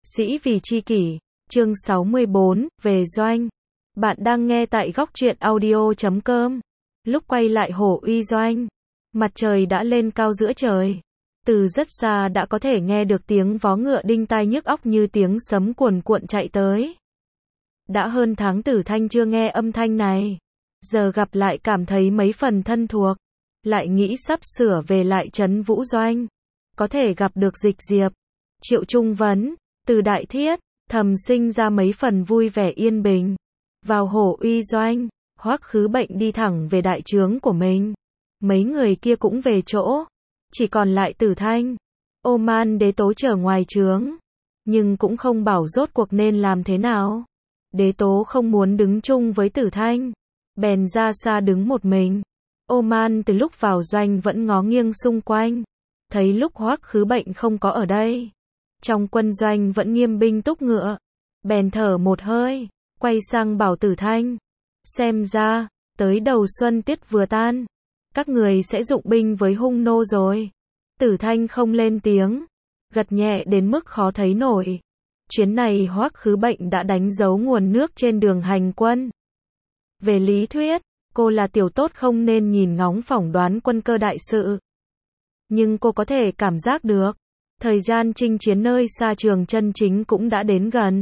Sĩ vì chi kỷ, chương 64, về doanh. Bạn đang nghe tại góc truyện audio.com. Lúc quay lại Hồ Uy Doanh, mặt trời đã lên cao giữa trời. Từ rất xa đã có thể nghe được tiếng vó ngựa đinh tai nhức óc như tiếng sấm cuồn cuộn chạy tới. Đã hơn tháng Tử Thanh chưa nghe âm thanh này. Giờ gặp lại cảm thấy mấy phần thân thuộc. Lại nghĩ sắp sửa về lại trấn Vũ Doanh. Có thể gặp được Dịch Diệp, Triệu Trung Vấn, Từ Đại Thiết, thầm sinh ra mấy phần vui vẻ yên bình. Vào Hồ Uy Doanh, Hoắc Khứ Bệnh đi thẳng về đại trướng của mình. Mấy người kia cũng về chỗ. Chỉ còn lại Tử Thanh. Ô Man Đế Tố chờ ngoài trướng. Nhưng cũng không bảo rốt cuộc nên làm thế nào. Đế Tố không muốn đứng chung với Tử Thanh. Bèn ra xa đứng một mình. Ô Man từ lúc vào doanh vẫn ngó nghiêng xung quanh. Thấy lúc Hoắc Khứ Bệnh không có ở đây. Trong quân doanh vẫn nghiêm binh túc ngựa. Bèn thở một hơi, quay sang bảo Tử Thanh. Xem ra, tới đầu xuân tiết vừa tan. Các người sẽ dụng binh với hung nô rồi. Tử Thanh không lên tiếng. Gật nhẹ đến mức khó thấy nổi. Chuyến này Hoắc Khứ Bệnh đã đánh dấu nguồn nước trên đường hành quân. Về lý thuyết, cô là tiểu tốt không nên nhìn ngóng phỏng đoán quân cơ đại sự. Nhưng cô có thể cảm giác được. Thời gian chinh chiến nơi xa trường chân chính cũng đã đến gần.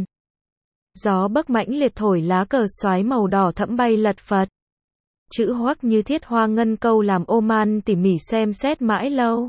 Gió bấc mãnh liệt thổi lá cờ xoáy màu đỏ thẫm bay lật phật. Chữ Hoắc như thiết hoa ngân câu làm Ô Man tỉ mỉ xem xét mãi lâu.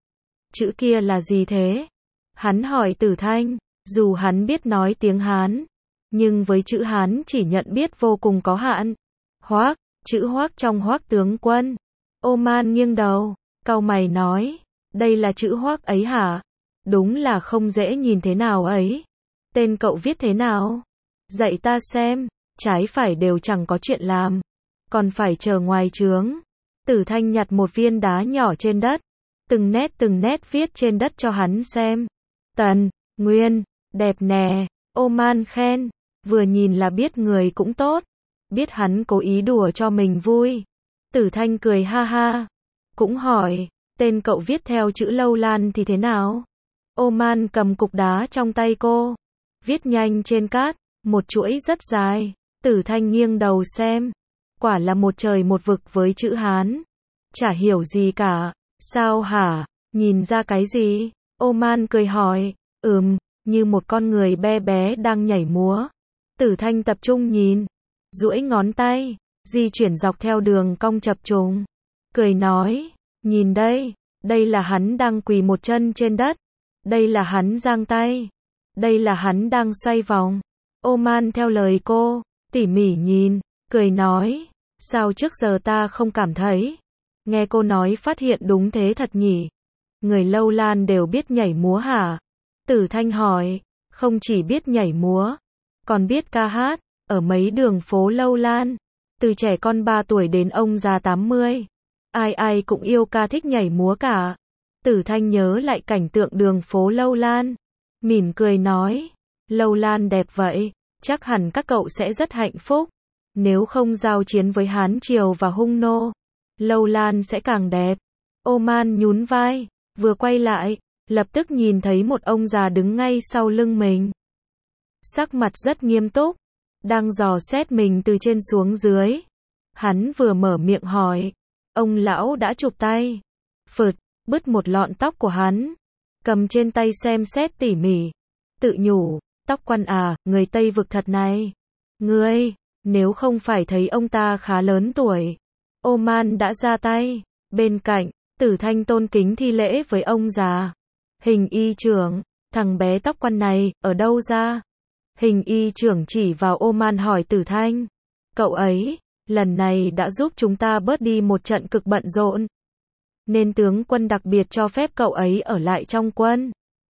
Chữ kia là gì thế? Hắn hỏi Tử Thanh, dù hắn biết nói tiếng Hán, nhưng với chữ Hán chỉ nhận biết vô cùng có hạn. Hoắc, chữ Hoắc trong Hoắc tướng quân. Ô Man nghiêng đầu, cau mày nói, đây là chữ Hoắc ấy hả? Đúng là không dễ nhìn thế nào ấy. Tên cậu viết thế nào? Dạy ta xem, trái phải đều chẳng có chuyện làm. Còn phải chờ ngoài trướng. Tử Thanh nhặt một viên đá nhỏ trên đất. Từng nét viết trên đất cho hắn xem. Tần, Nguyên, đẹp nè. Ô Man khen. Vừa nhìn là biết người cũng tốt. Biết hắn cố ý đùa cho mình vui. Tử Thanh cười ha ha. Cũng hỏi, tên cậu viết theo chữ Lâu Lan thì thế nào? Ô Man cầm cục đá trong tay cô. Viết nhanh trên cát, một chuỗi rất dài. Tử Thanh nghiêng đầu xem. Quả là một trời một vực với chữ Hán. Chả hiểu gì cả. Sao hả? Nhìn ra cái gì? Ô Man cười hỏi. Như một con người bé bé đang nhảy múa. Tử Thanh tập trung nhìn. Duỗi ngón tay, di chuyển dọc theo đường cong chập trùng. Cười nói, nhìn đây, đây là hắn đang quỳ một chân trên đất. Đây là hắn giang tay. Đây là hắn đang xoay vòng. Ô Man theo lời cô, tỉ mỉ nhìn, cười nói, sao trước giờ ta không cảm thấy. Nghe cô nói phát hiện đúng thế thật nhỉ. Người Lâu Lan đều biết nhảy múa hả? Tử Thanh hỏi, không chỉ biết nhảy múa, còn biết ca hát, ở mấy đường phố Lâu Lan. Từ trẻ con 3 tuổi đến ông già 80. Ai cũng yêu ca thích nhảy múa cả. Tử Thanh nhớ lại cảnh tượng đường phố Lâu Lan. Mỉm cười nói, Lâu Lan đẹp vậy, chắc hẳn các cậu sẽ rất hạnh phúc. Nếu không giao chiến với Hán Triều và hung nô, Lâu Lan sẽ càng đẹp. Ô Man nhún vai, vừa quay lại, lập tức nhìn thấy một ông già đứng ngay sau lưng mình. Sắc mặt rất nghiêm túc, đang dò xét mình từ trên xuống dưới. Hắn vừa mở miệng hỏi, ông lão đã chụp tay. Phượt, bứt một lọn tóc của hắn. Cầm trên tay xem xét tỉ mỉ. Tự nhủ, tóc quan à, người Tây vực thật này. Ngươi, nếu không phải thấy ông ta khá lớn tuổi. Ô Man đã ra tay. Bên cạnh, Tử Thanh tôn kính thi lễ với ông già. Hình y trưởng, thằng bé tóc quan này, ở đâu ra? Hình y trưởng chỉ vào Ô Man hỏi Tử Thanh. Cậu ấy, lần này đã giúp chúng ta bớt đi một trận cực bận rộn. Nên tướng quân đặc biệt cho phép cậu ấy ở lại trong quân.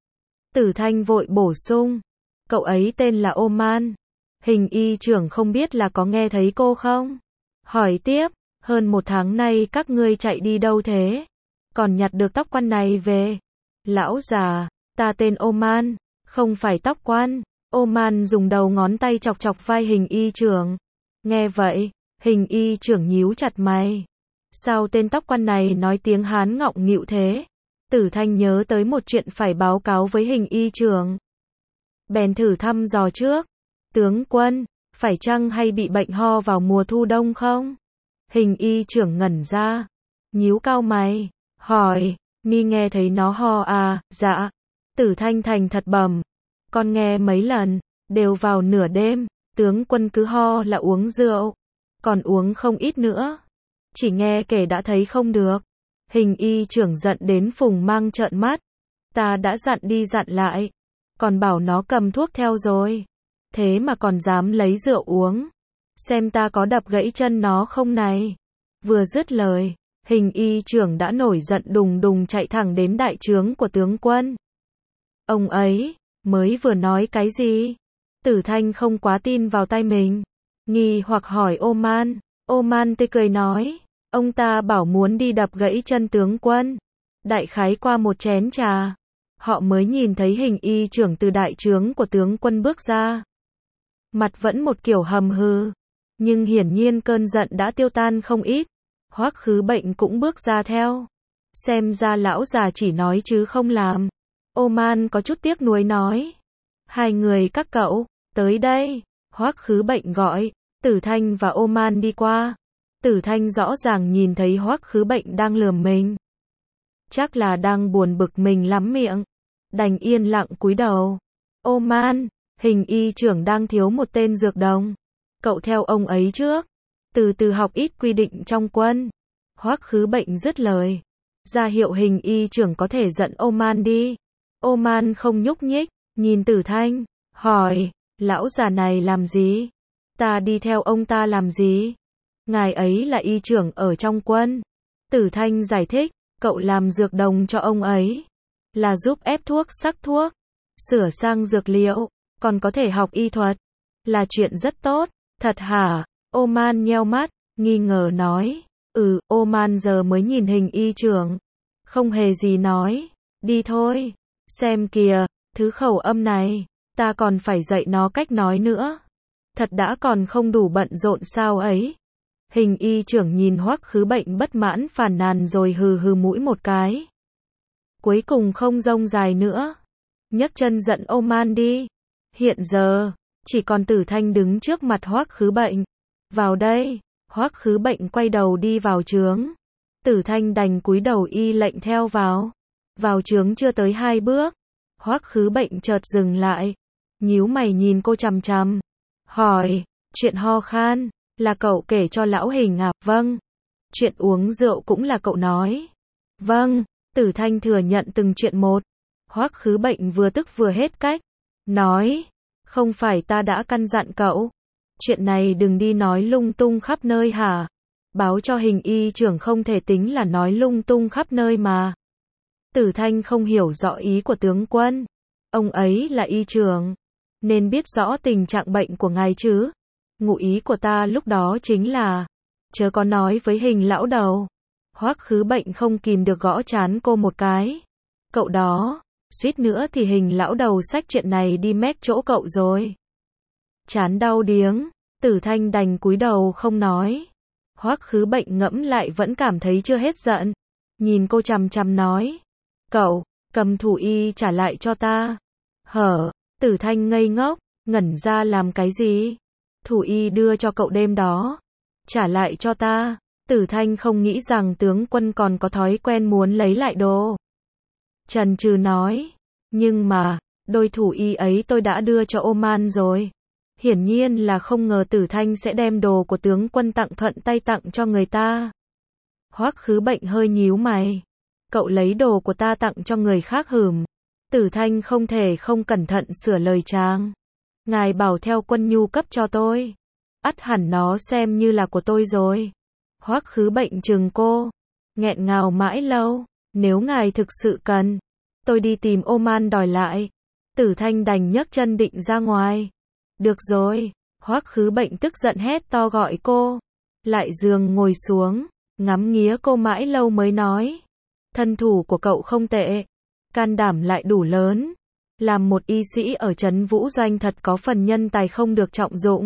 Tử Thanh vội bổ sung. Cậu ấy tên là Ô Man. Hình y trưởng không biết là có nghe thấy cô không? Hỏi tiếp, hơn 1 tháng nay các ngươi chạy đi đâu thế? Còn nhặt được tóc quan này về. Lão già, ta tên Ô Man, không phải tóc quan. Ô Man dùng đầu ngón tay chọc chọc vai hình y trưởng. Nghe vậy, hình y trưởng nhíu chặt mày. Sao tên tóc quan này nói tiếng Hán ngọng nghịu thế? Tử Thanh nhớ tới một chuyện phải báo cáo với hình y trưởng. bèn thử thăm dò trước. Tướng quân, phải chăng hay bị bệnh ho vào mùa thu đông không? Hình y trưởng ngẩn ra, nhíu cau mày, hỏi, mi nghe thấy nó ho à? Dạ. Tử Thanh thành thật bẩm, con nghe mấy lần, đều vào nửa đêm, tướng quân cứ ho là uống rượu, còn uống không ít nữa. Chỉ nghe kể đã thấy không được. Hình y trưởng giận đến phùng mang trợn mắt. Ta đã dặn đi dặn lại, còn bảo nó cầm thuốc theo rồi. Thế mà còn dám lấy rượu uống. Xem ta có đập gãy chân nó không này. Vừa dứt lời, hình y trưởng đã nổi giận đùng đùng chạy thẳng đến đại trướng của tướng quân. Ông ấy, mới vừa nói cái gì? Tử Thanh không quá tin vào tai mình. Nghi hoặc hỏi Oman. Oman tươi cười nói, ông ta bảo muốn đi đập gãy chân tướng quân. Đại khái qua một chén trà, họ mới nhìn thấy hình y trưởng từ đại trướng của tướng quân bước ra. Mặt vẫn một kiểu hầm hừ, nhưng hiển nhiên cơn giận đã tiêu tan không ít. Hoắc Khứ Bệnh cũng bước ra theo. Xem ra lão già chỉ nói chứ không làm. Oman có chút tiếc nuối nói. Hai người các cậu, tới đây. Hoắc Khứ Bệnh gọi. Tử Thanh và Oman đi qua. Tử Thanh rõ ràng nhìn thấy Hoắc Khứ Bệnh đang lườm mình. Chắc là đang buồn bực mình lắm miệng. Đành yên lặng cúi đầu. Oman, hình y trưởng đang thiếu một tên dược đồng. Cậu theo ông ấy trước. Từ từ học ít quy định trong quân. Hoắc Khứ Bệnh dứt lời. Ra hiệu hình y trưởng có thể dẫn Oman đi. Oman không nhúc nhích, nhìn Tử Thanh, hỏi, lão già này làm gì? Ta đi theo ông ta làm gì? Ngài ấy là y trưởng ở trong quân. Tử Thanh giải thích, cậu làm dược đồng cho ông ấy. Là giúp ép thuốc sắc thuốc, sửa sang dược liệu, còn có thể học y thuật. Là chuyện rất tốt, thật hả? Oman nheo mắt, nghi ngờ nói. Oman giờ mới nhìn hình y trưởng. Không hề gì nói, đi thôi. Xem kìa, thứ khẩu âm này, ta còn phải dạy nó cách nói nữa. Thật đã còn không đủ bận rộn sao ấy. Hình y trưởng nhìn Hoắc Khứ Bệnh bất mãn phàn nàn rồi hừ hừ mũi một cái. Cuối cùng không rông dài nữa. Nhấc chân giận Oman đi. Hiện giờ, chỉ còn Tử Thanh đứng trước mặt Hoắc Khứ Bệnh. Vào đây, Hoắc Khứ Bệnh quay đầu đi vào trướng. Tử Thanh đành cúi đầu y lệnh theo vào. Vào trướng chưa tới 2 bước. Hoắc Khứ Bệnh chợt dừng lại. Nhíu mày nhìn cô chằm chằm. Hỏi, chuyện ho khan, là cậu kể cho lão hình à? Vâng. Chuyện uống rượu cũng là cậu nói. Vâng. Tử Thanh thừa nhận từng chuyện một. Hoắc Khứ Bệnh vừa tức vừa hết cách. Nói, không phải ta đã căn dặn cậu. Chuyện này đừng đi nói lung tung khắp nơi hả? Báo cho hình y trưởng không thể tính là nói lung tung khắp nơi mà. Tử Thanh không hiểu rõ ý của tướng quân. Ông ấy là y trưởng, nên biết rõ tình trạng bệnh của ngài chứ. Ngụ ý của ta lúc đó chính là, chớ có nói với hình lão đầu. Hoắc Khứ Bệnh không kìm được gõ trán cô một cái. Cậu đó, suýt nữa thì hình lão đầu xách chuyện này đi mét chỗ cậu rồi. Chán đau điếng, Tử Thanh đành cúi đầu không nói. Hoắc Khứ Bệnh ngẫm lại vẫn cảm thấy chưa hết giận. Nhìn cô chằm chằm nói. Cậu, cầm thủ y trả lại cho ta. Hở, Tử Thanh ngây ngốc, ngẩn ra làm cái gì? Thủ y đưa cho cậu đêm đó. Trả lại cho ta. Tử Thanh không nghĩ rằng tướng quân còn có thói quen muốn lấy lại đồ. Chần chừ nói. Nhưng mà, đôi thủ y ấy tôi đã đưa cho Oman rồi. Hiển nhiên là không ngờ Tử Thanh sẽ đem đồ của tướng quân tặng thuận tay tặng cho người ta. Hoắc Khứ Bệnh hơi nhíu mày. Cậu lấy đồ của ta tặng cho người khác hửm. Tử Thanh không thể không cẩn thận sửa lời chàng. Ngài bảo theo quân nhu cấp cho tôi. Ắt hẳn nó xem như là của tôi rồi. Hoắc Khứ Bệnh trừng cô. Nghẹn ngào mãi lâu. Nếu ngài thực sự cần, tôi đi tìm Oman đòi lại. Tử Thanh đành nhấc chân định ra ngoài. Được rồi. Hoắc Khứ Bệnh tức giận hét to gọi cô. Lại giường ngồi xuống. Ngắm nghía cô mãi lâu mới nói. Thân thủ của cậu không tệ. Can đảm lại đủ lớn. Làm một y sĩ ở trấn Vũ Doanh thật có phần nhân tài không được trọng dụng.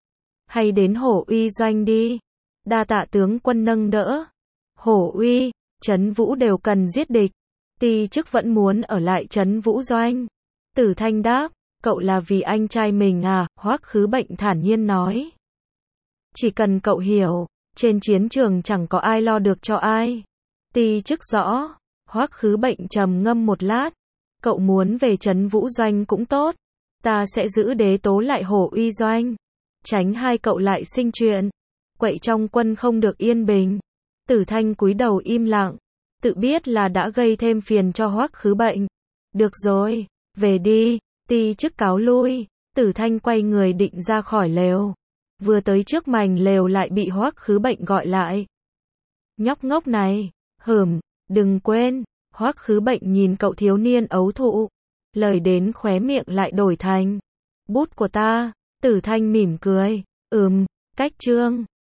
Hay đến Hổ Uy Doanh đi. Đa tạ tướng quân nâng đỡ. Hổ Uy, trấn Vũ đều cần giết địch. Ti chức vẫn muốn ở lại trấn Vũ Doanh. Tử Thanh đáp. Cậu là vì anh trai mình à, Hoắc Khứ Bệnh thản nhiên nói. Chỉ cần cậu hiểu, trên chiến trường chẳng có ai lo được cho ai. Ti chức rõ, Hoắc Khứ Bệnh trầm ngâm một lát. Cậu muốn về trấn Vũ Doanh cũng tốt. Ta sẽ giữ Đế Tố lại Hổ Uy Doanh. Tránh hai cậu lại sinh chuyện. Quậy trong quân không được yên bình. Tử Thanh cúi đầu im lặng. Tự biết là đã gây thêm phiền cho Hoắc Khứ Bệnh. Được rồi, về đi. Ti chức cáo lui. Tử Thanh quay người định ra khỏi lều. Vừa tới trước mành lều lại bị Hoắc Khứ Bệnh gọi lại. Nhóc ngốc này, đừng quên. Hoắc Khứ Bệnh nhìn cậu thiếu niên ấu thụ. Lời đến khóe miệng lại đổi thành. Bút của ta. Tử Thanh mỉm cười. Cách chương.